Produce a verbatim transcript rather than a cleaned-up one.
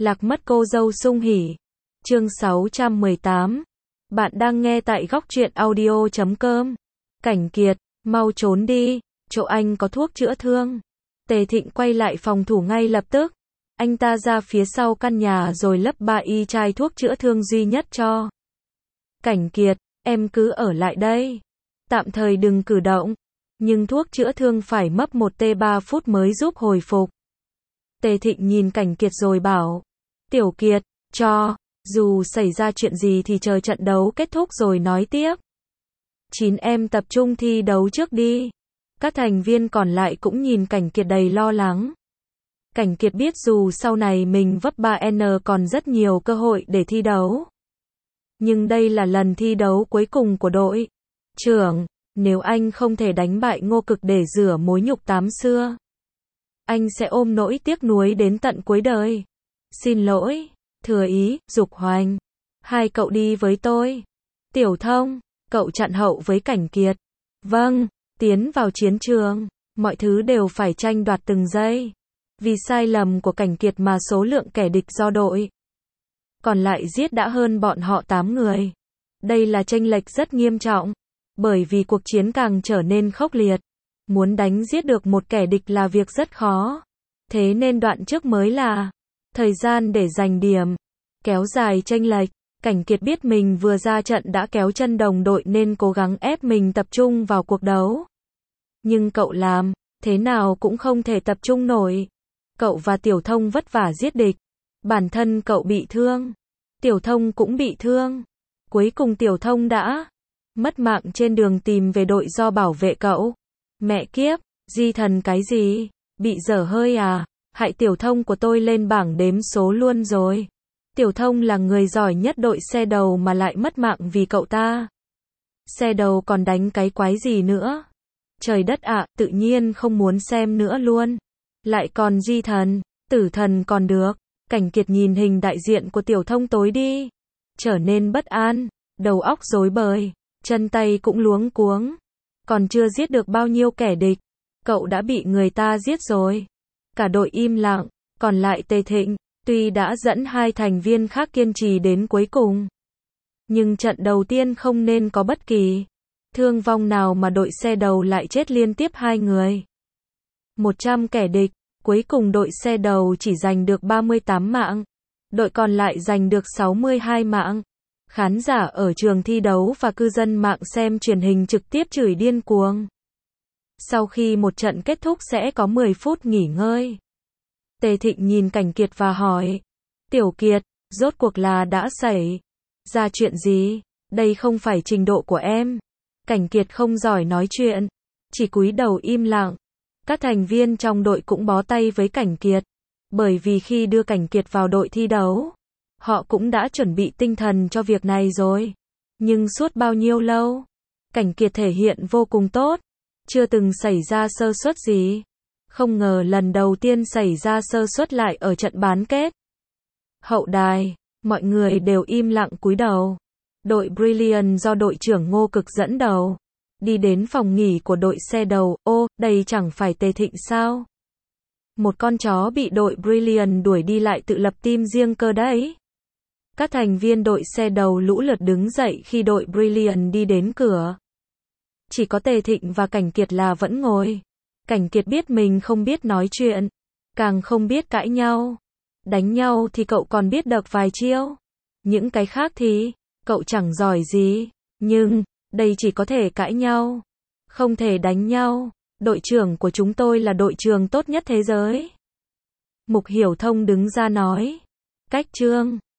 Lạc mất cô dâu sung hỉ. Chương sáu trăm mười tám. Bạn đang nghe tại góc truyện audio chấm com. Cảnh Kiệt, mau trốn đi, chỗ anh có thuốc chữa thương. Tề Thịnh quay lại phòng thủ ngay lập tức. Anh ta ra phía sau căn nhà rồi lấp ba y chai thuốc chữa thương duy nhất cho. Cảnh Kiệt, em cứ ở lại đây. Tạm thời đừng cử động. Nhưng thuốc chữa thương phải mất một tới ba phút mới giúp hồi phục. Tề Thịnh nhìn Cảnh Kiệt rồi bảo. Tiểu Kiệt, cho, dù xảy ra chuyện gì thì chờ trận đấu kết thúc rồi nói tiếp. Chín em tập trung thi đấu trước đi. Các thành viên còn lại cũng nhìn Cảnh Kiệt đầy lo lắng. Cảnh Kiệt biết dù sau này mình vấp ba en còn rất nhiều cơ hội để thi đấu. Nhưng đây là lần thi đấu cuối cùng của đội. Trưởng, nếu anh không thể đánh bại Ngô Cực để rửa mối nhục tám xưa, anh sẽ ôm nỗi tiếc nuối đến tận cuối đời. Xin lỗi, Thừa Ý, Dục Hoành. Hai cậu đi với tôi. Tiểu Thông, cậu chặn hậu với Cảnh Kiệt. Vâng, tiến vào chiến trường, mọi thứ đều phải tranh đoạt từng giây. Vì sai lầm của Cảnh Kiệt mà số lượng kẻ địch do đội còn lại giết đã hơn bọn họ tám người. Đây là chênh lệch rất nghiêm trọng, bởi vì cuộc chiến càng trở nên khốc liệt. Muốn đánh giết được một kẻ địch là việc rất khó. Thế nên đoạn trước mới là thời gian để giành điểm, kéo dài chênh lệch. Cảnh Kiệt biết mình vừa ra trận đã kéo chân đồng đội nên cố gắng ép mình tập trung vào cuộc đấu. Nhưng cậu làm thế nào cũng không thể tập trung nổi. Cậu và Tiểu Thông vất vả giết địch. Bản thân cậu bị thương. Tiểu Thông cũng bị thương. Cuối cùng Tiểu Thông đã mất mạng trên đường tìm về đội do bảo vệ cậu. Mẹ kiếp, di thần cái gì? Bị dở hơi à? Hại Tiểu Thông của tôi lên bảng đếm số luôn rồi. Tiểu Thông là người giỏi nhất đội xe đầu mà lại mất mạng vì cậu ta. Xe đầu còn đánh cái quái gì nữa? Trời đất ạ, tự nhiên không muốn xem nữa luôn. Lại còn di thần, tử thần còn được. Cảnh Kiệt nhìn hình đại diện của Tiểu Thông tối đi, trở nên bất an, đầu óc rối bời, chân tay cũng luống cuống. Còn chưa giết được bao nhiêu kẻ địch, cậu đã bị người ta giết rồi. Cả đội im lặng, còn lại Tề Thịnh, tuy đã dẫn hai thành viên khác kiên trì đến cuối cùng, nhưng trận đầu tiên không nên có bất kỳ thương vong nào mà đội xe đầu lại chết liên tiếp hai người. một trăm kẻ địch, cuối cùng đội xe đầu chỉ giành được ba mươi tám mạng, đội còn lại giành được sáu mươi hai mạng. Khán giả ở trường thi đấu và cư dân mạng xem truyền hình trực tiếp chửi điên cuồng. Sau khi một trận kết thúc sẽ có mười phút nghỉ ngơi. Tề Thịnh nhìn Cảnh Kiệt và hỏi. Tiểu Kiệt, rốt cuộc là đã xảy ra chuyện gì? Đây không phải trình độ của em. Cảnh Kiệt không giỏi nói chuyện, chỉ cúi đầu im lặng. Các thành viên trong đội cũng bó tay với Cảnh Kiệt, bởi vì khi đưa Cảnh Kiệt vào đội thi đấu, họ cũng đã chuẩn bị tinh thần cho việc này rồi. Nhưng suốt bao nhiêu lâu, Cảnh Kiệt thể hiện vô cùng tốt, chưa từng xảy ra sơ suất gì. Không ngờ lần đầu tiên xảy ra sơ suất lại ở trận bán kết. Hậu đài, mọi người đều im lặng cúi đầu. Đội Brilliant do đội trưởng Ngô Cực dẫn đầu đi đến phòng nghỉ của đội xe đầu. Ô, đây chẳng phải Tề Thịnh sao? Một con chó bị đội Brilliant đuổi đi lại tự lập team riêng cơ đấy. Các thành viên đội xe đầu lũ lượt đứng dậy khi đội Brilliant đi đến cửa. Chỉ có Tề Thịnh và Cảnh Kiệt là vẫn ngồi. Cảnh Kiệt biết mình không biết nói chuyện, càng không biết cãi nhau. Đánh nhau thì cậu còn biết đập vài chiêu. Những cái khác thì cậu chẳng giỏi gì. Nhưng đây chỉ có thể cãi nhau, không thể đánh nhau. Đội trưởng của chúng tôi là đội trưởng tốt nhất thế giới. Mục Hiểu Thông đứng ra nói. Cách chương